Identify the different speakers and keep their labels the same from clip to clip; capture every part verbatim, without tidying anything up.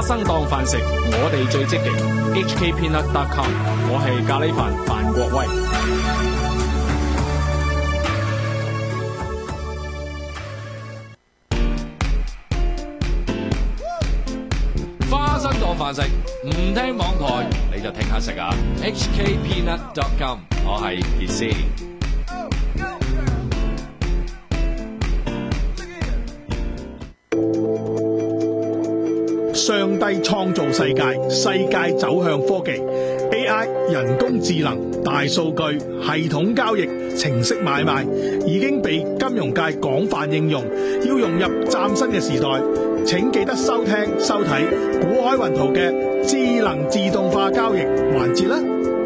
Speaker 1: 生當飯食，我哋最積極。H K Peanut dot com， 我係咖喱飯范國威。花生當飯食，唔聽網台你就聽下食啊 ！H K Peanut dot com， 我係傑斯。
Speaker 2: 上帝創造世界，世界走向科技 A I 人工智能、大數據、系統交易、程式買賣已經被金融界廣泛應用，要融入嶄新嘅時代。請記得收聽收睇股海雲圖嘅智能自動化交易環節啦。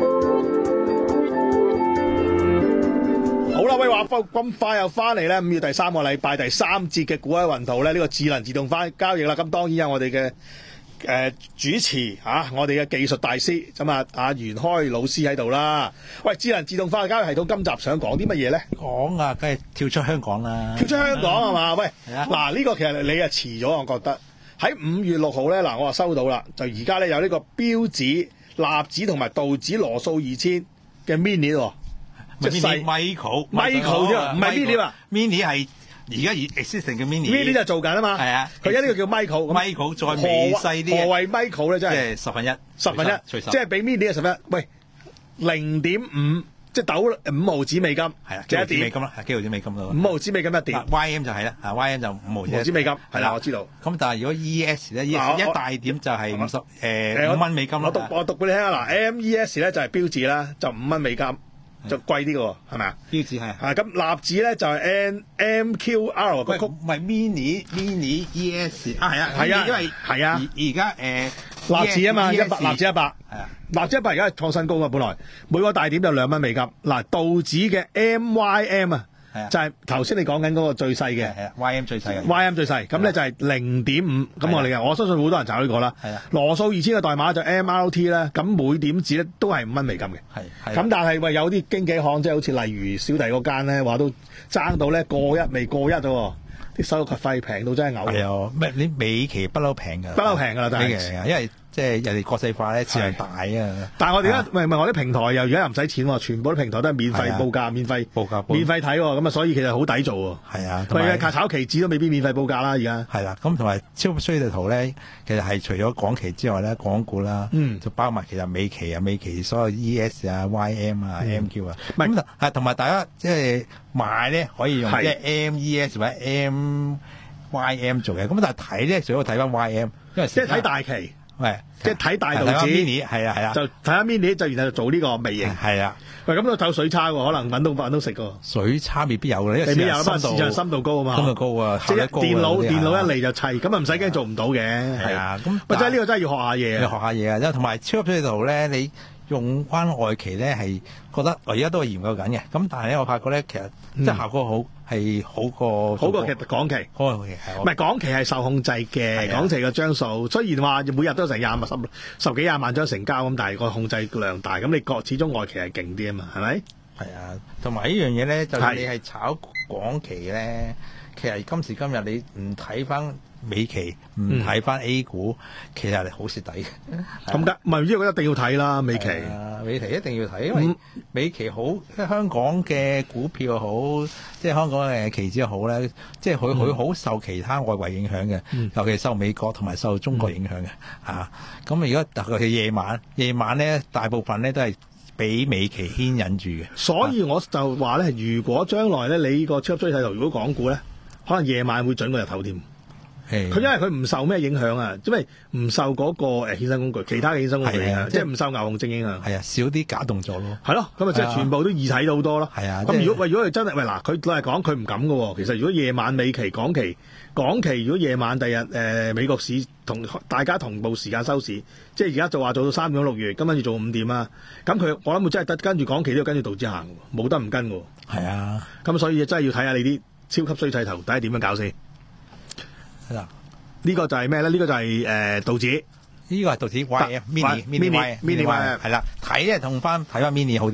Speaker 2: 好啦，喂，話咁快又翻嚟咧，五月第三個禮拜第三節嘅股海雲圖咧，呢個智能自動化交易啦。咁當然有我哋嘅誒主持啊，我哋嘅技術大師咁啊，阿袁開老師喺度啦。喂，智能自動化交易系統今集想講啲乜嘢咧？
Speaker 3: 講啊，梗係跳出香港啦，
Speaker 2: 跳出香港係嘛？喂，
Speaker 3: 啊，
Speaker 2: 嗱呢個其實你啊遲咗，我覺得喺五月六號咧，嗱我話收到啦，就而家咧有呢個標指、納指同埋道指羅素二千嘅 mini 喎。即係細
Speaker 3: Michael
Speaker 2: Michael 啫，唔係 mini 啊
Speaker 3: mini 係而家 existing 嘅 mini
Speaker 2: mini 就做緊啊嘛。
Speaker 3: 係啊，
Speaker 2: 佢而家呢個叫 Michael。
Speaker 3: Michael 再微細啲。
Speaker 2: 何謂 Michael 咧？真係
Speaker 3: 即係十分一，
Speaker 2: 十分一，即係比 mini 嘅十分一。喂，零點五，即係斗五毫子美金。
Speaker 3: 係啊，幾毫子美金啦，幾毫子美金咯。
Speaker 2: 五毫子美金一點。
Speaker 3: Y M 就係啦，啊 Y M 就五毫子
Speaker 2: 美金。係啦，我知道。
Speaker 3: 咁但係如果 E S 咧，E S 一大點就係五十誒五蚊美金咯。
Speaker 2: 我讀我讀俾你聽啊！嗱 M E S 咧就係標指啦，就五蚊美金。就貴啲嘅喎，係咪啊？
Speaker 3: 標指係
Speaker 2: 啊，咁納指咧就係 N M Q R 個曲，
Speaker 3: 唔係 mini mini E S 啊，係啊，
Speaker 2: 係啊，
Speaker 3: 因為
Speaker 2: 係啊，
Speaker 3: 而家誒
Speaker 2: 納指啊嘛，一百納指一百，
Speaker 3: 係啊，
Speaker 2: 納指一百而家係創新高嘅，本來每個大點就兩蚊美金。嗱，道指嘅 M Y M 啊，就係頭先你講緊嗰個最細嘅，
Speaker 3: 係啊 Y M 最細嘅
Speaker 2: Y M 最細，咁咧就係零點五，咁我哋嘅，我相信好多人炒呢個啦。係啊，羅素二千嘅代碼就 M R T 咧，咁每點子咧都係五蚊美金嘅。係，咁但係喂有啲經紀行即係好似例如小弟嗰間咧，話都爭到咧過一未過一啫喎，啲手續費平到真係嘔。係
Speaker 3: 啊，咩你美期不嬲平㗎，
Speaker 2: 不嬲平㗎啦，但係
Speaker 3: 因為即係人哋國際化咧，市場大啊！
Speaker 2: 但係我哋而家唔係唔係我啲平台又而家又唔使錢喎，全部啲平台都係免費報價、免費
Speaker 3: 報價、
Speaker 2: 免費睇喎，咁啊所以其實好抵做喎。係啊，佢嘅炒期指都未必免費報價啦，而家。
Speaker 3: 係啦，咁同埋超級衰地圖咧，其實係除咗港期之外咧，港股啦，嗯，就包埋其實美期啊、美期所有 E S 啊、Y M 啊、M Q 啊，咁係同埋大家即係買咧可以用即係 M E S 或者 M Y M 做嘅，咁但係睇咧最好睇翻 Y M， 因為
Speaker 2: 即係睇大期。喂，即係睇大道指，
Speaker 3: 係啊係啊，
Speaker 2: 就睇下 mini 就然後就做呢個微型，
Speaker 3: 係啊。
Speaker 2: 喂，咁都走水差喎，可能揾到揾到食㗎。
Speaker 3: 水差未必有嘅，因為
Speaker 2: 未必有，不過市場深度高啊嘛，
Speaker 3: 深度高啊，
Speaker 2: 即係電腦電腦一嚟就砌，咁啊唔使驚做唔到嘅。係啊，咁喂，真係呢個真係要學下嘢，
Speaker 3: 要學下嘢啊！因為同埋超級水地圖咧，你用翻外期咧係覺得我而家都係研究緊嘅，咁但係咧我發覺咧其實即係效果好係好過
Speaker 2: 好過其實港期，
Speaker 3: 好過其實
Speaker 2: 唔係港期係受控制嘅，港期嘅張數雖然話每日都成廿萬十十幾廿萬張成交咁，但係個控制量大，咁你個始終外期係勁啲啊嘛，係咪？
Speaker 3: 係啊，同埋呢樣嘢咧，就你係炒港期咧，其實今時今日你唔睇翻美期，唔睇翻 A 股，嗯、其實係好蝕底嘅。
Speaker 2: 咁得唔係？呢個一定要睇啦，美期。
Speaker 3: 美期一定要睇，因為美期好，即係香港嘅股票好，即係香港嘅期指好咧，即係佢佢好受其他外圍影響嘅，嗯、尤其受美國同埋受中國影響嘅嚇。咁而家特別係夜晚，夜晚咧大部分咧都係俾美期牽引住嘅。
Speaker 2: 所以我就話咧，如果將來咧你呢個超級追勢圖，如果港股咧，可能夜晚會準過日頭添。佢因為佢唔受咩影響啊，因為唔受嗰個誒衍生工具，其他嘅衍生工具啊，即係唔受牛熊證影響。
Speaker 3: 係啊，少啲假動作咯。
Speaker 2: 係咯，咁啊即係全部都易睇到好多咯。係啊，咁如果喂如果佢真係喂嗱，佢老實講佢唔敢㗎喎。其實如果夜晚美期、港期、港期如果夜晚第日誒、呃、美國市同大家同步時間收市，即係而家就話做到三點六月，今晚要做五點啊。咁佢我諗會真係得跟住港期都要跟住道指行，冇得唔跟㗎。係啊，咁所以真係要睇下你啲超級衰勢頭，睇下點樣搞先。係啦。呢個就係咩咧？呢、這個就係、是、誒、呃、道指，
Speaker 3: 呢個係道指 Y M mini mini mini Y 係啦，睇咧同翻睇翻 mini 好啲。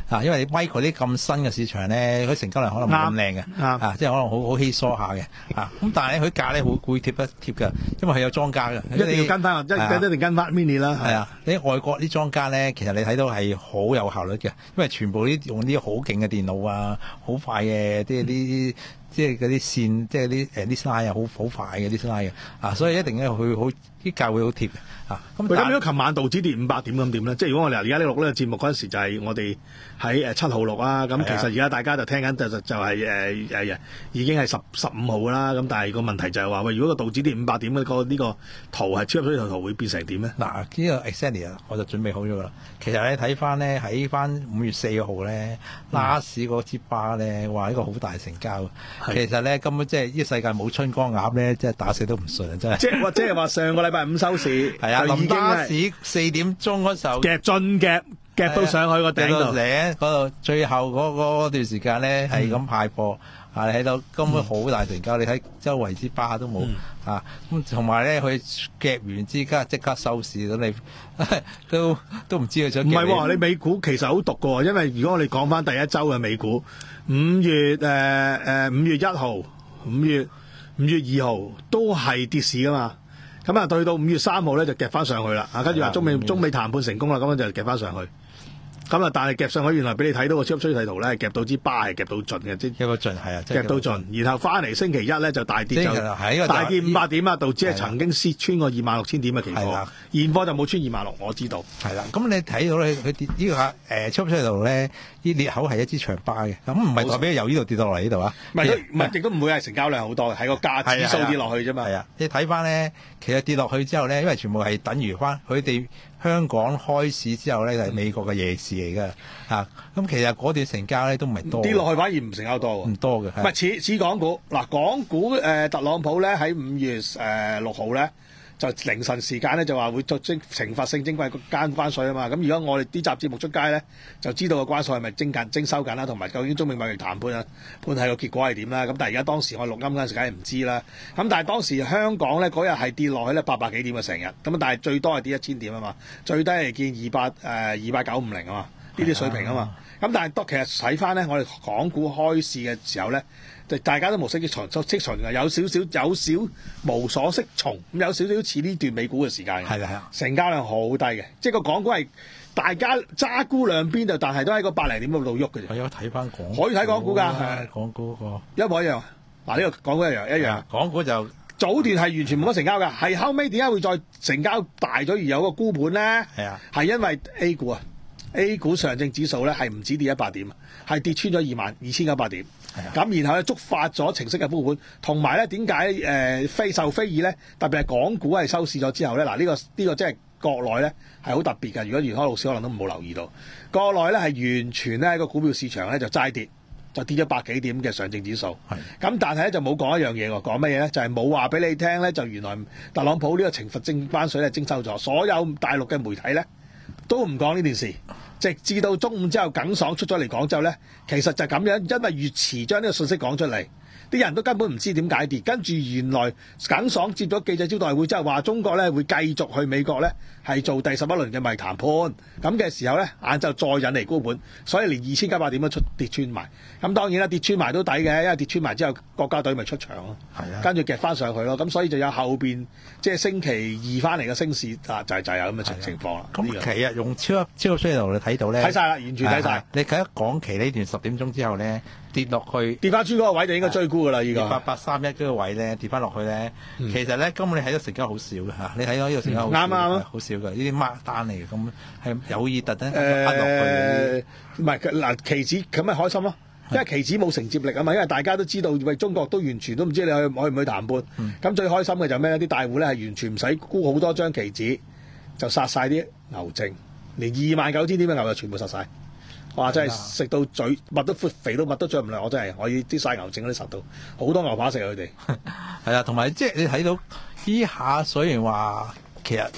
Speaker 3: 啊，因為你 Micro 啲咁新嘅市場咧，佢成交量可能冇咁靚嘅，啊，即係可能好好稀疏下嘅，啊，咁但係佢價咧會會貼得貼㗎，因為佢有莊家嘅，
Speaker 2: 一定要跟翻，一一定跟翻 mini 啦。
Speaker 3: 係啊，你外國啲莊家咧，其實你睇到係好有效率嘅，因為全部啲用啲好勁嘅電腦啊，好快嘅，即係啲即係嗰啲線，即係啲誒啲 slide 啊，好好快嘅啲 slide 嘅，啊，所以一定咧佢好啲價會好貼嘅，啊，咁
Speaker 2: 咁如果琴晚道指跌五百點咁點咧？即係如果我哋而家呢錄呢個節目嗰陣時，就係我哋喺誒七號錄啊，咁其實而家大家就聽緊就就就係誒誒已經係十十五號啦，咁但係個問題就係話喂，如果個道指跌五百點嘅個呢個圖係超級水圖圖會變成點咧？
Speaker 3: 嗱，呢個 exactly 啊，我就準備好咗啦。其實你睇翻咧喺翻五月四號咧，拉市嗰支巴咧，話一個好大成交。其實咧根本即係呢個世界冇春光鴨咧，即係打死都唔信啊！真係。
Speaker 2: 即係或即係話上個禮拜五收市
Speaker 3: 係啊，
Speaker 2: 就已經
Speaker 3: 拉市四點鐘嗰時候
Speaker 2: 夾進夾夾到上去個頂度，
Speaker 3: 嗰度最後嗰嗰段時間咧係咁派貨。啊！你睇到根本好大成交，嗯、你睇周圍支巴都冇、嗯、啊！咁同埋咧，佢夾完之間即刻收市咁，你都都唔知佢想夾。唔係
Speaker 2: 喎，你美股其實好毒㗎喎，因為如果我哋講翻第一周嘅美股，五月誒誒五月一號、五月五月二號都係跌市㗎嘛。咁啊，對到五月三號咧就夾翻上去啦。啊，跟住話中美中美談判成功啦，咁樣就夾翻上去。咁啊！但係夾上去，原來俾你睇到個超級趨勢圖咧，係夾到支巴係夾到盡嘅，即係
Speaker 3: 夾到盡係啊！
Speaker 2: 夾到盡，然後翻嚟星期一咧就大跌，就大跌五百點啊！道指係曾經跌穿過二萬六千點嘅期貨，現貨就冇穿二萬六，我知道。
Speaker 3: 係啦，咁你睇到咧，佢跌呢個誒超級趨勢圖咧，呢裂口係一支長巴嘅，咁唔係代表由呢度跌到落嚟呢度啊？
Speaker 2: 唔係，唔係亦都唔會係成交量好多嘅，係個價指數跌落去啫嘛。
Speaker 3: 係啊，你睇翻咧，其實跌落去之後咧，因為全部係等於翻佢哋香港開市之後咧，就係美國嘅夜市嚟嘅。啊，咁其實嗰段成交咧都唔係多，跌落
Speaker 2: 去反而唔成交多喎，
Speaker 3: 唔多嘅。
Speaker 2: 唔係似似港股嗱，港股誒、呃、特朗普咧喺五月誒六號咧就凌晨時間咧就話會作出懲罰性徵費關關稅啊嘛。咁如果我哋啲集節目出街咧，就知道個關稅係咪徵緊徵收緊啦，同埋究竟中美貿易談判啊判係個結果係點啦。咁但係而家當時我錄音嗰陣時梗係唔知啦。咁但係當時香港咧嗰日係跌落去咧八百幾點啊成日，咁但係最多係跌一千點啊嘛，最低係見二百誒二百九五零啊嘛。呢啲水平啊嘛，咁但係當其實睇翻咧，我哋港股開市嘅時候咧，就大家都無所適從，適從嘅有少少有少無所適從，咁有少少似呢段美股嘅時間。係啦係啊，成交量好低嘅，即係個港股係大家揸沽兩邊就，但係都喺個百零點嗰度喐嘅啫。
Speaker 3: 我有睇翻港股，
Speaker 2: 可以睇港股㗎，
Speaker 3: 港股個
Speaker 2: 一模一樣。嗱呢個港股一樣一樣，
Speaker 3: 港股就
Speaker 2: 早段係完全冇乜成交㗎，係後尾點解會再成交大咗而有個沽盤咧？
Speaker 3: 係啊，
Speaker 2: 係因為 A 股啊。A 股上證指數咧係唔止跌一百點，係跌穿咗二萬二千九百點。咁、啊、然後咧觸發咗程式嘅沽盤，同埋咧點解誒非受非議咧？特別係港股係收市咗之後咧，嗱、這、呢個呢、這個即係國內咧係好特別嘅。如果袁開老師可能都冇留意到，國內咧係完全咧喺個股票市場咧就齋跌，就跌咗百幾點嘅上證指數。咁但係咧就冇講一樣嘢喎，講乜嘢咧？就係冇話俾你聽咧，就原來特朗普呢個懲罰徵關稅咧徵收咗，所有大陸嘅媒體咧都唔講呢件事。直至到中午之後，耿爽出咗嚟講之後咧，其實就咁樣，因為越遲將呢個信息講出嚟，啲人都根本唔知點解跌。跟住原來耿爽接咗記者招待會之後，話中國咧會繼續去美國咧係做第十一輪嘅貿易談判。咁嘅時候咧，晏晝再引嚟沽盤，所以連二千九百點都出跌穿埋。咁當然啦，跌穿埋都抵嘅，因為跌穿埋之後國家隊咪出場咯。係啊，跟住夾翻上去咯。咁所以就有後邊即係星期二翻嚟嘅升市啊，就係就係有咁嘅情情況啦。
Speaker 3: 咁其實用超級超級衰圖你睇到咧，
Speaker 2: 睇晒啦，完全睇晒。
Speaker 3: 你睇一港期呢段十點鐘之後咧，跌落去
Speaker 2: 跌翻穿嗰個位就應該追沽噶啦，依個
Speaker 3: 八八三一嗰個位咧跌翻落去咧、嗯，其實咧根本你睇到成交好少嘅嚇，你睇到呢個成交好少，啱啱好少嘅呢啲 mark 單嚟嘅，咁係有意特登壓落去。
Speaker 2: 唔係嗱，期指咁咪開心咯，因為期指冇承接力啊嘛，因為大家都知道喂中國都完全都唔知你去可唔去談判。咁、嗯、最開心嘅就咩咧？啲大戶咧係完全唔使沽好多張期指，就殺晒啲牛證，連二萬九千點嘅牛就全部殺晒。哇！真係食到嘴擘都闊肥都擘都脹唔落，我真係可以啲晒牛證嗰啲實到好多牛扒食啊！佢哋
Speaker 3: 係啊，同埋即係你睇到呢下，雖然話其實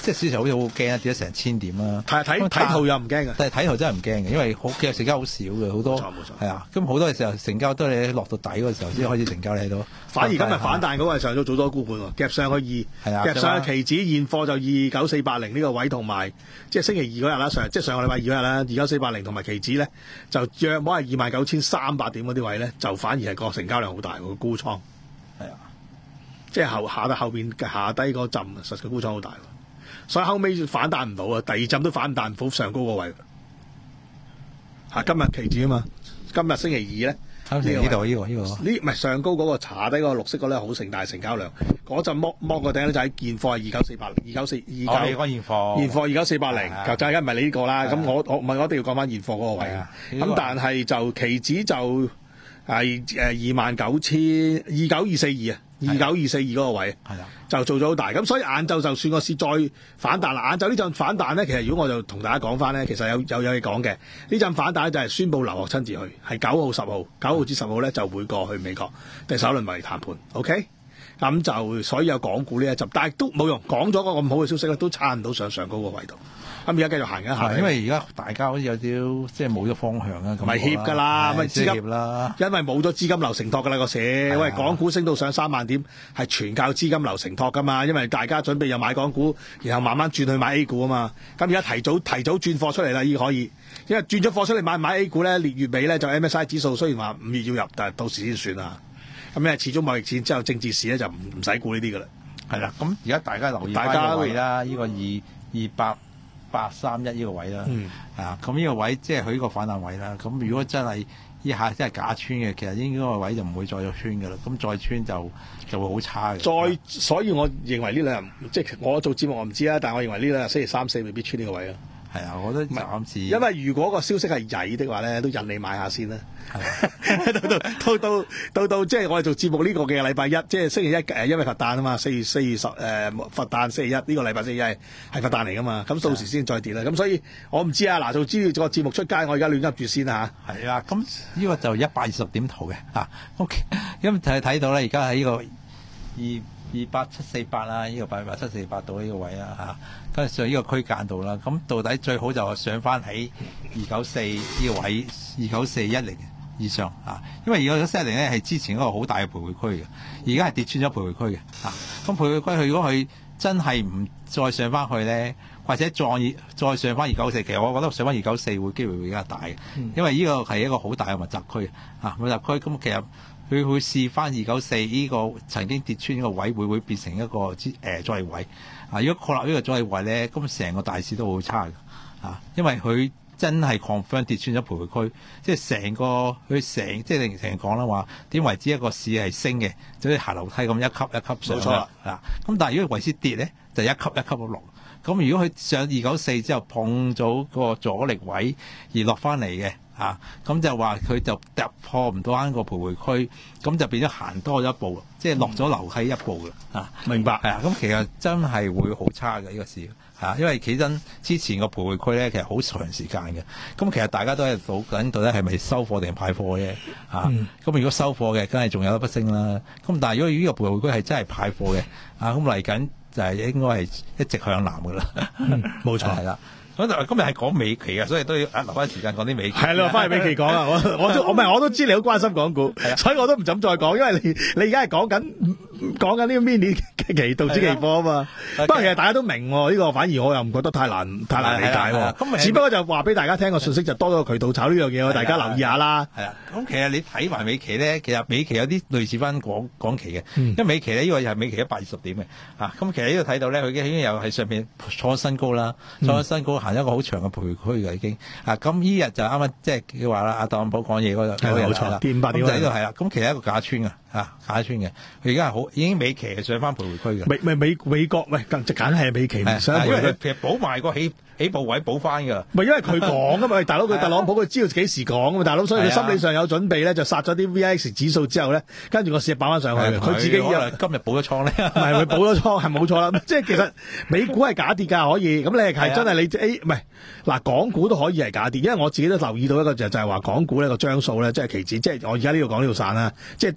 Speaker 3: 即係市場好似好驚啊，跌咗成千點啦。
Speaker 2: 睇睇睇圖又唔驚嘅，
Speaker 3: 但係睇圖真係唔驚嘅，因為好其實成交好少嘅，好多
Speaker 2: 冇錯冇錯
Speaker 3: 係啊。咁好多嘅時候成交都係你落到底嗰時候先開始成交，你睇到。
Speaker 2: 反而今日反彈嗰個係上咗做多沽盤喎，夾上去二，夾上去期指現貨就二九四八零呢個位，同埋即係星期二嗰日啦，上即係上個禮拜二嗰日啦，二九四八零同埋期指咧就約摸係二萬九千三百點嗰啲位咧，就反而係個成交量好大個沽倉，係啊，即係後下到後邊下低嗰陣實嘅沽倉好大，所以後尾反彈唔到啊，第二陣都反彈唔到上高個位。嚇，今日期指啊嘛，今日星期二咧。呢度呢
Speaker 3: 個呢個
Speaker 2: 呢唔係上高嗰個查低嗰個綠色嗰咧好盛大成交量，嗰陣剝剝個頂咧就喺現貨係二九四八零，二九四二九。
Speaker 3: 我哋講現貨，
Speaker 2: 現貨二九四八零，就就係唔係你呢個啦。咁我我唔係我一定要講翻現貨嗰個位啊。咁但係就期指就係誒二萬九千二九二四二啊。二九二四二嗰個位，係啦，就做咗好大，咁所以晏晝就算個市再反彈啦，晏晝呢陣反彈咧，其實如果我就同大家講翻咧，其實有有有嘢講嘅，呢陣反彈就係宣布劉鶴親自去，係九號、十號，九號至十號咧就會過去美國第首輪貿易談判 ，OK， 咁就所以有港股呢一陣，但係都冇用，講咗個咁好嘅消息咧，都撐唔到上上高個位度。咁而家繼續行緊下，
Speaker 3: 因為而家大家好似有啲即係冇咗方向啊，咁
Speaker 2: 咪怯㗎啦，咪資金
Speaker 3: 啦，
Speaker 2: 因為冇咗資金流承托㗎啦個市，喂，港股升到上三萬點，係全靠資金流承托㗎嘛，因為大家準備又買港股，然後慢慢轉去買 A 股啊嘛，咁而家提早提早轉貨出嚟啦，已經可以，因為轉咗貨出嚟買買 A 股咧，列月尾咧就 M S I 指數雖然話五月要入，但係到時先算啦。咁因為始終貿易戰之後政治事咧就唔唔使顧呢啲㗎啦。
Speaker 3: 係啦，咁而家大家留意翻個位啦，呢個二二百八三一呢個位啦，
Speaker 2: 嗯、
Speaker 3: 啊，咁呢個位即係佢呢個反彈位啦。咁如果真係呢下真係假穿嘅，其實應該個位就唔會再有穿㗎啦。咁再穿就就會好差嘅。
Speaker 2: 再，所以我認為呢兩日即係我做節目我唔知啦，但係我認為呢兩日星期三四未必穿呢個位啊。
Speaker 3: 係啊，我覺得暫時，
Speaker 2: 因為如果個消息係曳的話咧，都引你買下先啦。到到到到到到即係我哋做節目呢個嘅禮拜一，即係星期一誒，因為佛誕啊嘛，四月四月十誒佛誕星期一呢個禮拜四一係係佛誕嚟噶嘛，咁到時先再跌啦。咁所以我唔知啊，嗱做資料個節目出街，我而家亂噏住先嚇。
Speaker 3: 係啊，咁呢個就一百二十點圖嘅嚇。OK，咁就係睇到咧，而家喺呢個二。二八七四八啦，呢個八八七四八到呢個位啦嚇，跟住上呢個區間度啦。咁到底最好就上翻喺二九四呢個位，二九四一零以上啊。因為二九四一零咧係之前一個好大嘅徘徊區嘅，而家係跌穿咗徘徊區嘅嚇。咁徘徊區佢如果佢真係唔再上翻去咧，或者再再上翻二九四，其實我覺得上翻二九四會機會會比較大嘅，因為呢個係一個好大嘅密集區啊，密集區咁其實。佢會試翻二九四呢個曾經跌穿呢個位，會唔會變成一個支誒阻力位？啊，如果確立呢個阻力位咧，咁成個大市都好差嘅啊，因為佢真係 confirm 跌穿咗徘徊區，即係成個佢成即係成日講啦話點為之一個市係升嘅，就好似行樓梯咁一級一級上。冇錯啦，啊，咁但係如果為之跌咧，就一級一級咁落。咁如果佢上二九四之後碰咗個阻力位而落翻嚟嘅。啊，咁就話佢就突破唔到啱個徘徊區，咁就變咗行多咗一步，即係落咗樓梯一步嘅。啊，
Speaker 2: 明白。
Speaker 3: 係啊，咁其實真係會好差嘅呢個市，啊，因為企真之前個徘徊區咧，其實好長時間嘅。咁其實大家都係賭緊到底係咪收貨定派貨嘅？啊，咁、嗯、如果收貨嘅，梗係仲有得不升啦。咁但係如果呢個徘徊區係真係派貨嘅，啊，咁嚟緊就係應該係一直向南㗎啦。冇、嗯、錯，係啦。咁就今日係講美期啊，所以都要留翻時間講啲美期。係
Speaker 2: 你話翻去美期講啊，我我都我唔係我都知你好關心港股，所以我都唔敢再講，因為你你而家係講緊講緊呢個 mini 期道指期貨啊嘛。不過其實大家都明喎，呢、呢個反而我又唔覺得太難太難理解喎。咁只不過就話俾大家聽個信息就多咗個渠道炒呢樣嘢，大家留意下啦。
Speaker 3: 係啊，咁其實你睇埋美期咧，其實美期有啲類似翻港港期嘅、嗯，因為美期呢，呢、呢個又係美期一百二十點嘅。啊，咁其實呢度睇到咧，佢已經又喺上面創新高啦，創新高。行一個好長嘅徘徊區嘅已經啊，咁呢日就啱啱即係佢話啦，阿特朗普講嘢嗰度冇錯啦，跌五百點就喺度係啦。咁其實一個假穿啊，啊假穿嘅，佢而家係好已經美期係上翻徘徊區嘅。
Speaker 2: 美美美美國喂，就梗係美期唔上，
Speaker 3: 因為其實補埋個起起步位補翻㗎。
Speaker 2: 唔係因為佢講㗎嘛，大佬佢特朗普佢知道幾時講㗎嘛，大佬所以佢心理上有準備咧，就殺咗啲 V I X 指數之後咧，跟住個市擺翻上去。佢自己可能
Speaker 3: 今日補咗倉咧，
Speaker 2: 唔係佢補咗倉係冇錯啦。即係其實美股係假跌㗎，可以咁你係真係你 A 唔係嗱港股都可以係假跌，因為我自己都留意到一個就就係話港股呢個張數咧，即係期指，即係我而家呢度講呢度散啦。即係當時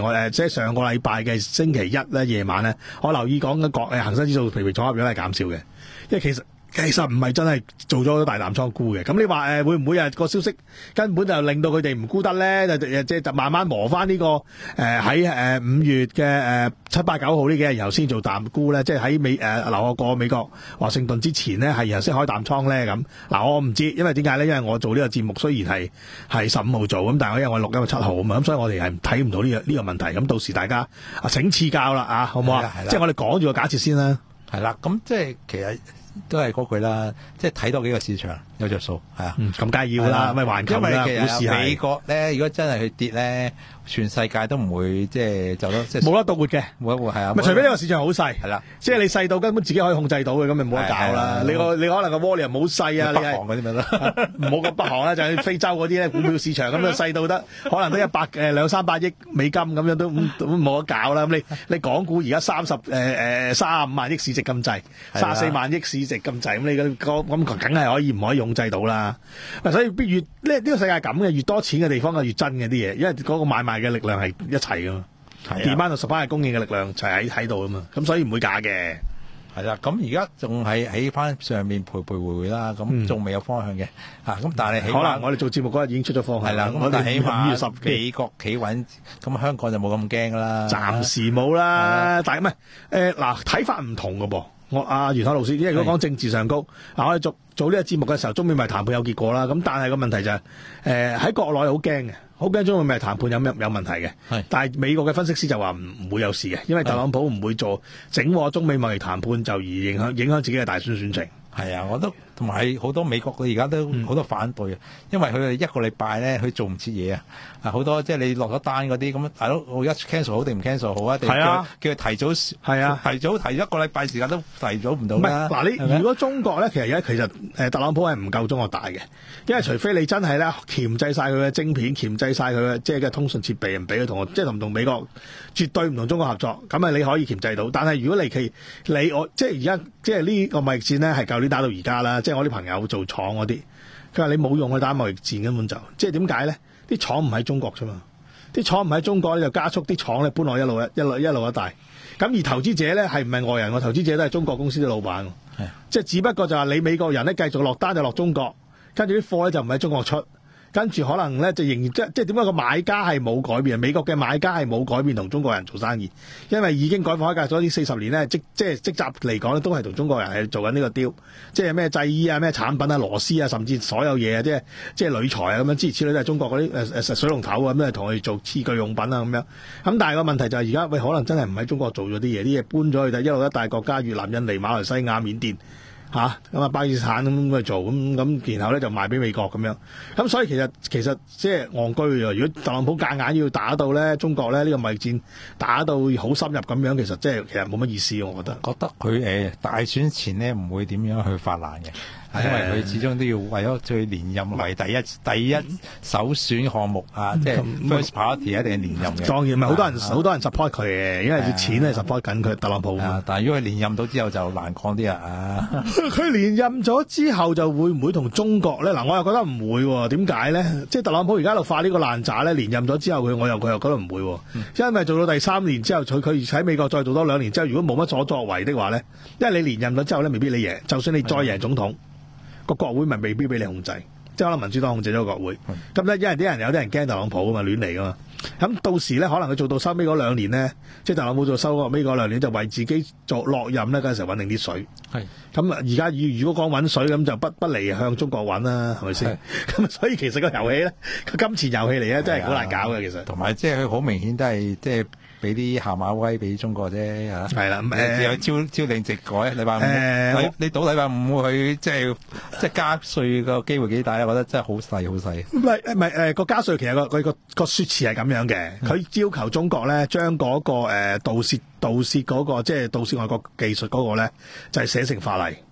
Speaker 2: 我誒即係上個禮拜嘅星期一咧夜晚咧，我留意講嘅國誒恆生指數皮皮組合樣係減少嘅，因為其實。其實唔係真係做咗大淡倉沽嘅，咁你話誒會唔會啊個消息根本就令到佢哋唔沽得咧？就即係就慢慢磨翻呢、這個誒喺誒五月嘅誒七八九號呢幾日，然後先做淡沽咧，即係喺美誒留學過美國華盛頓之前咧，係然後先開淡倉咧咁。嗱我唔知，因為點解咧？因為我做呢個節目雖然係係十五號做，咁但係因為我錄音係七號啊嘛，咁所以我哋係睇唔到呢、這個呢、這個問題。咁到時大家啊請賜教啦啊，好唔好啊？即係我哋講住個假設先啦。
Speaker 3: 係啦，咁即係其實。都係嗰句啦，即係睇多幾個市場有着數，係啊，咁梗係要啦，咪環球啦，股市係美國咧，如果真係去跌咧，全世界都唔會即係就得即係冇得倒活嘅，冇得活係啊，咪除非呢個市場好細，係啦，即係你細到根本自己可以控制到嘅，咁咪冇得搞啦。你個你可能個 volume 冇細啊，你係北韓嗰啲咪咯，唔好咁北韓啦，就係非洲嗰啲咧股票市場咁樣細到得，可能都一百誒兩三百億美金咁樣都都冇得搞啦。咁你你港股而家三十誒誒三十五萬億市值咁滯，三十四萬億市值咁滯，咁你個咁梗係可以唔可以控制到啦？所以越呢呢、呢個世界咁嘅，越多錢嘅地方係越真嘅啲嘢，因為嗰個買賣嘅力量係一齊噶嘛，demand 同 supply 嘅供應嘅力量就係喺喺度啊嘛，咁所以唔會假嘅。 係啦，咁而家仲係喺翻上面徘徊回回啦，咁仲未有方向嘅，嚇咁、嗯啊、但係起碼可能我哋做節目嗰日已經出咗方向。係啦，咁但係起碼五月十美國企穩，咁香港就冇咁驚啦。暫時冇啦，但係唔係誒嗱睇法唔同㗎噃。我阿袁海老師，因為如果講政治上高，嗱我哋做做呢個節目嘅時候，中美咪談判有結果啦。咁但係個問題就係誒喺國內好驚嘅，好驚中美咪談判有咩有問題嘅。係，但係美國嘅分析師就話唔唔會有事嘅，因為特朗普唔會做整和中美貿易談判就而影響影響自己嘅大選選情。係啊，我都同埋好多美國佢而家都好多反對啊、嗯，因為佢哋一個禮拜咧佢做唔切嘢啊，啊好多即係你落咗單嗰啲咁，大佬我而家 cancel 好定唔 cancel 好啊？定叫叫佢提早係啊，提早提一個禮拜時間都提早唔到啦。嗱你如果中國咧，其實而家其實誒特朗普係唔夠中國大嘅，因為除非你真係咧鉗制晒佢嘅晶片，鉗制晒佢嘅即係嘅通訊設備，唔俾佢同我即係同唔同美國絕對唔同中國合作，咁啊你可以鉗制到。但係如果你其你我即係而家即係呢個貿易戰咧係舊年打到而家啦，即係我啲朋友做廠嗰啲，佢話你冇用去打貿易戰，根本就即係點解咧？啲廠唔喺中國啫嘛，啲廠唔喺中國咧就加速啲廠咧搬落一路一一路一路一帶。咁而投資者咧係唔係外人？投資者都係中國公司啲老闆，即係只不過就話你美國人咧繼續落單就落中國，跟住啲貨咧就唔喺中國出。跟住可能咧就仍然即即係點解個買家係冇改變？美國嘅買家係冇改變同中國人做生意，因為已經改放開格咗呢四十年咧，即即係積集嚟講咧都係同中國人係做緊呢個 deal，即係咩製衣啊、咩產品啊、螺絲啊，甚至所有嘢啊，即係即係鋁材啊咁樣，諸如此類都係中國嗰啲誒誒水龍頭啊咁樣同佢做器具用品啊咁樣。咁但係個問題就係而家喂，可能真係唔喺中國做咗啲嘢，啲嘢搬咗去一路一帶國家，越南、印尼、馬來西亞、緬甸。吓咁啊，巴基斯坦咁去做，咁咁然後咧就賣俾美國咁樣，咁所以其實其實即係戇居嘅。如果特朗普夾硬要打到咧中國咧呢、這個貿易戰打到好深入咁樣，其實即係其實冇乜意思，我覺得。覺得佢誒、呃、大選前呢唔會點樣去發難嘅。因為佢始終都要為咗最連任為第一第一首選項目啊，即係 first party 一定係連任嘅。當然咪好多人好、啊、多人 support 佢嘅，因為啲錢係 support 緊佢特朗普啊。但係如果佢連任到之後就難講啲啊。佢連任咗之後就會唔會同中國咧？嗱，我又覺得唔會喎。點解咧？即係特朗普而家喺度發呢個爛渣咧，連任咗之後佢我又佢又覺得唔會喎。因為做到第三年之後，佢佢喺美國再做多兩年之後，如果冇乜所作為的話咧，因為你連任咗之後咧，未必你贏。就算你再贏總統。個國會咪未必俾你控制，即係可能民主黨控制咗個國會。咁咧，因為啲人有啲人驚特朗普啊嘛，亂嚟噶嘛。咁到時咧，可能佢做到收尾嗰兩年咧，即係特朗普做收尾嗰兩年，就為自己做落任咧嗰陣時穩定啲水。係咁啊！而家如果講揾水咁，就不不離向中國揾啦，係咪先？咁所以其實個遊戲咧，個金錢遊戲嚟咧，真係好難搞嘅。其實同埋即係佢好明顯都係即係。俾啲下馬威俾中國啫嚇，係啦，誒有朝朝令夕改，禮拜五，呃、你你賭禮拜五去即係即係加稅個機會幾大咧？我覺得真係好細好細。唔係唔係誒個加稅其實個佢個個説辭係咁樣嘅，佢、嗯、要求中國咧將嗰個誒盜竊盜竊嗰個即係盜竊外國技術嗰個咧就係寫成法例。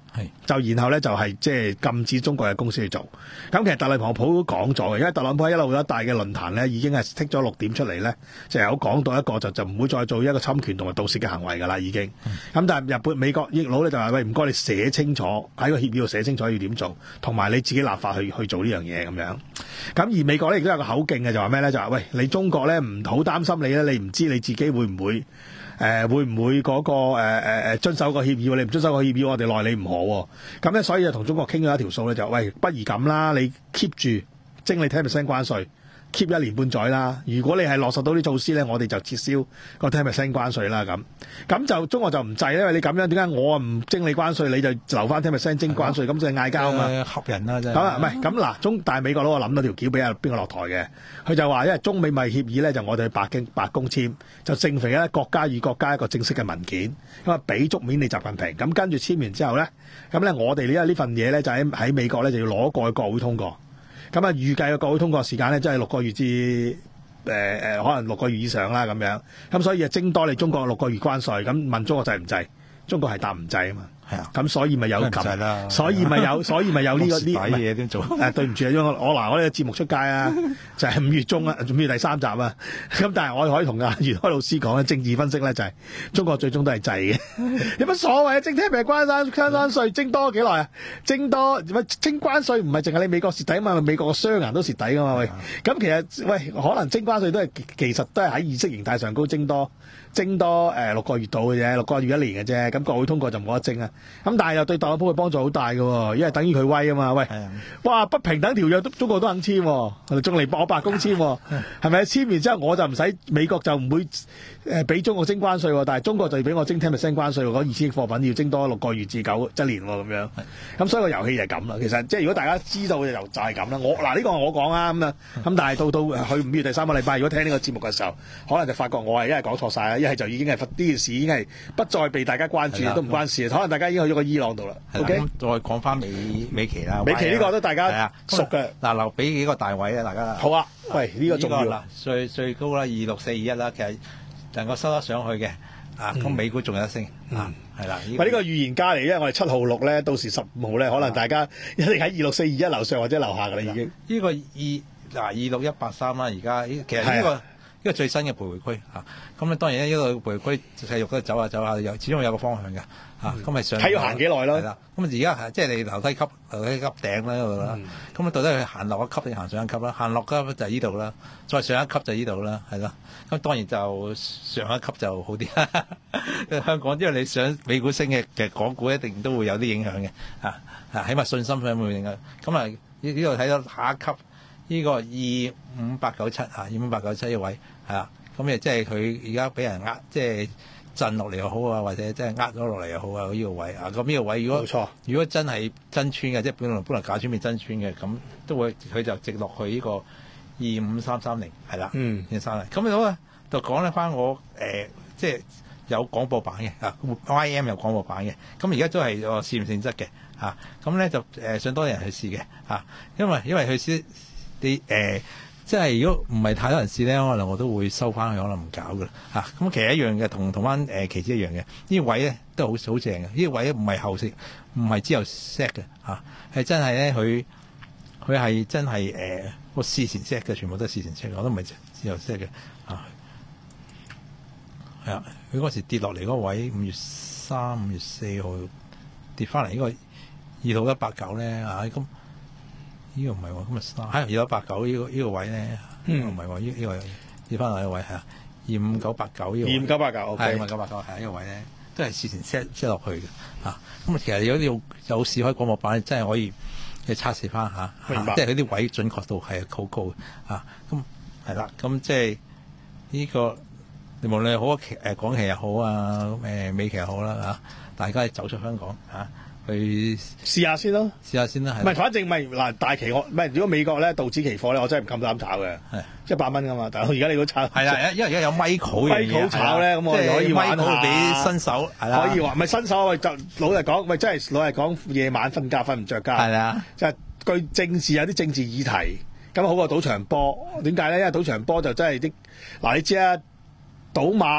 Speaker 2: 就然後咧就係即係禁止中國嘅公司去做。咁其實特朗普都講咗嘅，因為特朗普喺一路一帶嘅論壇咧已經係剔咗六點出嚟咧，就有講到一個就就唔會再做一個侵權同埋盜竊嘅行為㗎啦，已經。咁、嗯、但係日本美國益佬咧就話喂，唔該你寫清楚喺個協議度寫清楚要點做，同埋你自己立法去去做呢樣嘢咁樣。咁而美國咧亦都有個口徑嘅，就話咩咧？就話喂，你中國咧唔好擔心你咧，你唔知你自己會唔會？誒、呃、會唔會嗰、那個誒誒誒遵守個協議？你唔遵守個協議，我哋奈你唔可。咁咧，所以就同中國傾咗一條數咧，就喂，不如咁啦，你 keep 住徵你 ten percent 關稅 ，keep 一年半載啦。如果你係落實到啲措施咧，我哋就撤銷個 ten percent 關稅啦。咁咁就中國就唔制，因為你咁樣點解我唔徵你關稅，你就留翻 ten percent 徵關稅，咁就係嗌交啊嘛。
Speaker 3: 恰人啦真係。
Speaker 2: 咁啊，唔係咁嗱，中但係美國佬我諗到條橋俾啊邊個落台嘅？佢就話，因為中美貿易協議咧，就我哋去白京白宮簽，就證明咧國家與國家一個正式嘅文件，咁啊俾足面你習近平。咁跟住簽完之後咧，咁咧我哋呢呢份嘢咧就喺喺美國咧就要攞過去國會通過。咁啊預計嘅國會通過時間咧，即係六個月至誒、呃、可能六個月以上啦咁樣。咁所以啊徵多你中國六個月關稅，咁問中國制唔制？中國係答唔制啊嘛。係啊，咁所以咪有咁，所以咪有，所以咪有呢、這個呢
Speaker 3: 嘢點做？
Speaker 2: 誒、啊，對唔住啊，因為我我嗱，我呢個節目出街啊，就係、是、五月中啊，五月第三集啊。咁但係我可以同阿袁開老師講咧，政治分析咧就係、是、中國最終都係制嘅，有乜所謂啊？徵聽咪關關關稅，徵多幾耐啊？徵多乜徵關稅唔係淨係你美國蝕底啊嘛？美國個商人都蝕底噶嘛？喂，咁其實喂，可能徵關稅都係其實都係喺意識形態上高徵多。徵多誒六個月到嘅啫，六個月一年嘅啫，咁國會通過就冇得徵啊。咁但係又對特朗普嘅幫助好大嘅，因為等於佢威啊嘛。喂，哇不平等條約都中國都肯簽，仲嚟博白宮簽，係咪？簽完之後我就唔使美國就唔會誒俾中國徵關稅，但係中國就要俾我徵 ten percent 關稅，嗰二千億貨品要徵多六個月至九一年咁樣。咁所以個遊戲就係咁啦。其實即係如果大家知道嘅就就係咁啦。我嗱呢個我講啊咁啊，咁但係到到去五月第三個禮拜，如果聽呢個節目嘅時候，可能就發覺我係一係講錯晒啦。一係就已經係呢件事已經係不再被大家關注，都唔關事。可能大家已經去咗個伊朗度啦。OK，
Speaker 3: 再講翻美美期啦。
Speaker 2: 美期呢個都大家熟嘅。
Speaker 3: 嗱，留俾幾個大位啊，大家。
Speaker 2: 好啊，喂，呢、這個重要。
Speaker 3: 嗱，最最高啦，二六四二一啦，其實能夠收得上去嘅。啊，咁美股仲有得升。啊，係啦。
Speaker 2: 喂，呢個預言家嚟，因為我哋七號六咧，到時十五號咧，可能大家一定喺二六四二一樓上或者樓下噶啦，已經。呢、
Speaker 3: 這個二嗱二六一八三啦，而家其實呢、這個。呢個最新嘅徘徊區嚇，咁咧當然咧呢個徘徊區繼續都走下走下，有始終有個方向嘅嚇，咁咪上睇要行幾耐咯？係啦，咁而家係即係你樓梯級樓梯級頂啦嗰度啦，咁啊到底佢行落一級定行上一級啦？行落級就係呢度啦，再上一級就係呢度啦，係啦。咁當然就上一級就好啲，因為香港因為你想美股升嘅，其實港股一定都會有啲影響嘅嚇嚇，起碼信心上面會影響。咁啊呢度睇到下一級。呢、這個二五八九七啊，二五八九七呢位係啊，咁誒即係佢而家俾人呃，即係震落嚟又好啊，或者即係呃咗落嚟又好啊，呢、這個位啊，咁呢個位如果冇錯，如果真係真穿嘅，即係本來本來假穿變真穿嘅，咁都會佢就直落去呢個二五三三零係啦，嗯，二三零。咁好啊，就講咧翻我誒、呃，即係有廣播版嘅啊 ，Y M 有廣播版嘅，咁而家都係個試驗性質嘅嚇，咁、啊、咧就誒想多人去試嘅嚇，因為因為佢試。啲誒、呃，即係如果唔係太多人試咧，可能我都會收翻去，可能唔搞噶啦嚇。咁、啊、其實一樣嘅，同同翻誒期指一樣嘅。呢位咧都好好正嘅，呢位唔係後息，唔係之後 set 嘅嚇，係真係咧佢佢係真係誒個事前 set 嘅，全部都係事前 set，我都唔係之後 set 嘅嚇。係啊，佢嗰時跌落嚟嗰位，五月三、五月四號跌翻嚟呢個二六一八九咧啊咁。呢、這個唔係喎，咁啊三，係二六八九呢個呢個位咧，唔係喎，呢呢個跌翻嚟個位係啊，二五九八九呢個，二五九八九，係二五九八九係呢個位咧，都係事前 set set 落去嘅嚇。咁啊，其實有啲有有試開廣播版，真係可以去測試翻嚇，即係佢啲位準確度係好高嘅嚇。咁係啦，咁即係呢個無論好誒港期又好啊，誒美期又好啦嚇，大家走出香港嚇。去
Speaker 2: 試下先咯，
Speaker 3: 試下先啦。
Speaker 2: 唔係，反正咪嗱大期我唔係，如果美國咧道指期貨咧，我真係唔敢膽炒嘅，一百蚊噶嘛。但係而家你都炒
Speaker 3: 係啦，因為而家有 Michael
Speaker 2: 炒咧，咁我哋可以玩下
Speaker 3: 俾新手，
Speaker 2: 可以話唔係新手，就老實講，喂真係老實講，夜晚瞓覺瞓唔着覺，係啊，就係據政治有啲政治議題，咁好過賭場波。點解咧？因為賭場波就真係啲嗱，你知啊，賭馬。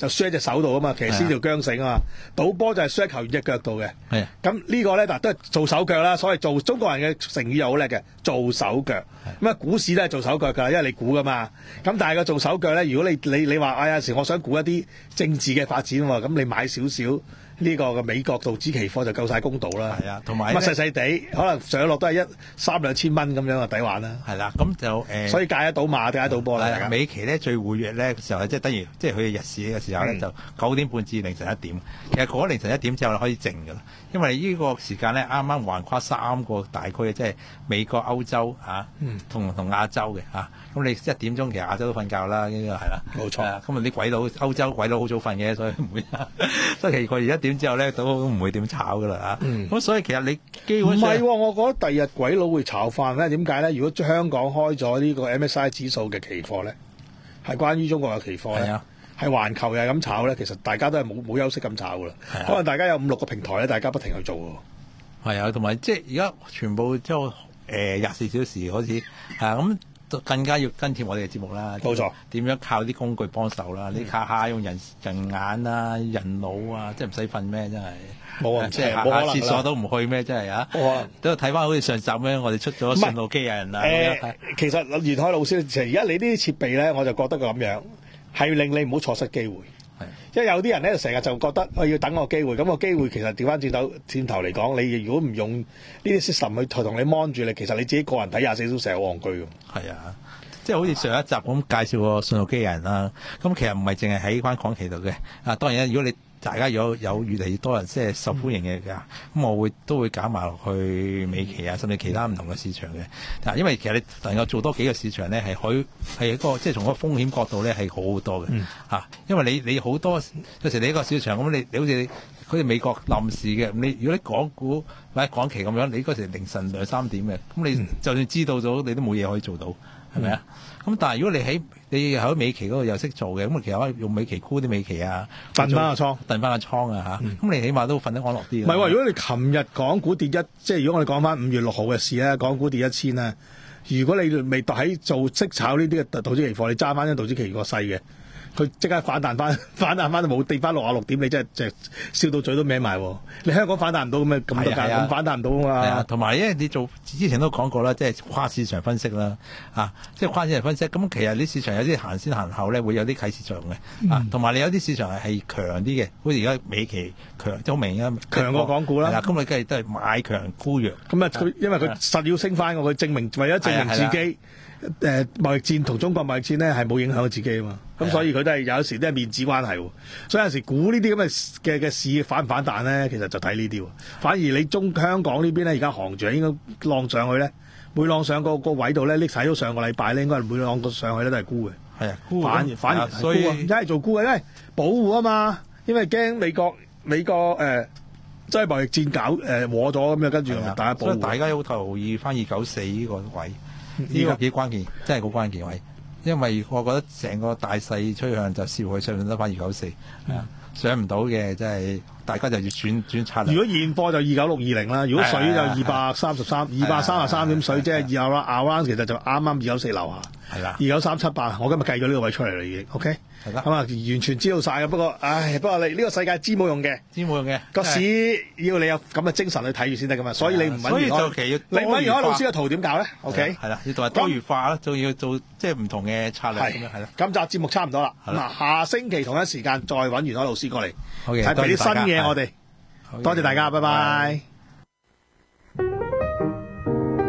Speaker 2: 就輸喺隻手度啊嘛，騎師條韁繩啊嘛，賭波就係輸喺球員隻腳度嘅。
Speaker 3: 係
Speaker 2: 咁呢個咧嗱都係做手腳啦，所謂做中國人嘅成語又好叻嘅，做手腳。咁啊股市都係做手腳㗎，因為你估㗎嘛。咁但係個做手腳咧，如果你你你話啊有時我想估一啲政治嘅發展喎，咁你買少少。呢個嘅美國道指期貨就夠晒公道啦，
Speaker 3: 係啊，同埋
Speaker 2: 乜細細地，可能上落都係一三兩千蚊咁樣啊，抵玩啦。
Speaker 3: 係啦，咁就誒，呃、
Speaker 2: 所以戒得到馬，戒得到波啦。
Speaker 3: 美期咧最活躍咧嘅時候，即係等於即係佢嘅日市嘅時候咧，嗯、就九點半至凌晨一點。其實過咗凌晨一點之後可以靜㗎啦，因為呢個時間咧啱啱橫跨三個大區，即係美國、歐洲啊，同同亞洲嘅嚇。咁你一點鐘其實亞洲都瞓覺啦，呢個係啦，冇錯。咁啊啲鬼佬歐洲鬼佬好早瞓嘅，所以唔會。所以其實佢而一點之後咧都唔會點炒㗎啦嚇。咁、嗯、所以其實你基本上唔係喎，
Speaker 2: 我覺得第日鬼佬會炒翻咧。點解咧？如果香港開咗呢個 M S I 指數嘅期貨咧，係關於中國嘅期貨咧，係環球又係咁炒咧，其實大家都係冇冇休息咁炒㗎啦。可能大家有五六個平台咧，大家不停去做喎。
Speaker 3: 係啊，同埋即係而家全部即係誒廿四小時開始係啊咁。更加要跟貼我哋嘅節目啦，
Speaker 2: 冇錯。
Speaker 3: 點樣靠啲工具幫手啦？你下下用人人眼啊、人腦啊，即係唔使瞓咩？真係
Speaker 2: 冇啊！
Speaker 3: 即係下下廁所都唔去咩？真係啊！都睇翻好似上集咧，我哋出咗信號機械人啊。
Speaker 2: 誒，其實袁海老師，其實而家你呢啲設備咧，我就覺得咁樣係令你唔好錯失機會。因為有啲人咧，成日就覺得我要等個機會，咁個機會其實調翻轉頭轉頭嚟講，你如果唔用呢啲 system 去同你 mon 住你，其實你自己個人睇廿四小時係戇居㗎。
Speaker 3: 係啊，即係好似上一集咁介紹個信號機人啦，咁其實唔係淨係喺翻港期度嘅。啊，當然啦，如果你大家有有越嚟越多人即係受歡迎嘅㗎，咁、嗯、我會都會搞埋落去美期啊，甚至其他唔同嘅市場嘅。嗱，因為其實你能夠做多幾個市場咧，係可以係一個即係從個風險角度咧係好好多嘅嚇、嗯啊。因為你你好多有時你一個市場咁，你你好似好似美國臨時嘅，你如果你港股或者港期咁樣，你嗰時凌晨兩三點嘅，咁你就算知道咗，你都冇嘢可以做到，係咪啊？咁但係如果你喺你喺美期嗰度又識做嘅，咁其實可以用美期沽啲美期啊，
Speaker 2: 燉翻個倉，
Speaker 3: 燉翻個倉啊嚇，咁、嗯、你起碼都瞓得安樂啲。唔係
Speaker 2: 喎，如果你琴日港股跌一，即係如果我哋講翻五月六號嘅事咧，港股跌一千咧，如果你未喺做識炒呢啲嘅道指期貨，你揸翻啲道指期貨細嘅。佢即刻反彈翻，反彈翻都冇跌翻六啊六點，你真係即係笑到嘴都歪埋喎！你香港反彈唔到咁嘅咁多價，咁反彈唔到啊嘛！
Speaker 3: 係啊，同埋因為你做之前都講過啦，即係跨市場分析啦，啊，即係跨市場分析。咁其實啲市場有啲行先行後咧，會有啲啟示作用嘅，嗯、啊，同埋你有啲市場係係強啲嘅，好似而家美期強，即係好明顯
Speaker 2: 強過港股啦。
Speaker 3: 係啦，咁你梗係都係買強沽弱。
Speaker 2: 咁啊，佢因為佢實要升翻，佢證明為咗證明自己。誒貿易戰同中國貿易戰咧係冇影響到自己啊嘛，咁所以佢都係有時都係面子關係喎，所以有時估呢啲咁嘅嘅嘅市反唔反彈咧，其實就睇呢啲喎。反而你中香港呢邊咧，而家行住應該浪上去咧，每浪上個個位度咧，拎睇到上個禮拜咧，應該係每浪個上去咧都係沽嘅。係啊，沽反而反而係沽啊，而家係做沽嘅，因為保護啊嘛，因為驚美國美國誒即係貿易戰搞誒和咗咁樣，跟住大家保護。
Speaker 3: 所以大家要留意翻二九四呢個位。呢個幾關鍵，真係好關鍵位，因為我覺得成個大勢趨向就視乎佢上唔上得翻二九四，上唔到嘅，真係大家就要轉轉策略。
Speaker 2: 如果現貨就二九六二零啦，如果水就二百三十三，二百三十三點水，即係二啦 around 其實就啱啱二九四樓下，係啦，二九三七八，我今日計咗呢個位出嚟啦已經 ，OK。咁啊，完全知道晒嘅。不過，唉，不過你呢個世界知冇用嘅，
Speaker 3: 知冇用嘅。
Speaker 2: 個市要你有咁嘅精神去睇住先得噶嘛。所以你唔揾袁海，你揾袁海老師嘅圖點搞咧 ？OK，
Speaker 3: 係啦，要同埋多元化啦，仲要做即係唔同嘅策略咁樣係啦。
Speaker 2: 今集節目差唔多啦，嗱，下星期同一時間再揾袁海老師過嚟，睇俾啲新嘢我哋。多謝大家，拜拜。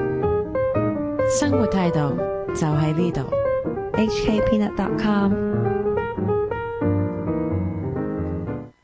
Speaker 4: 生活態度就喺呢度。H K Peanut dot com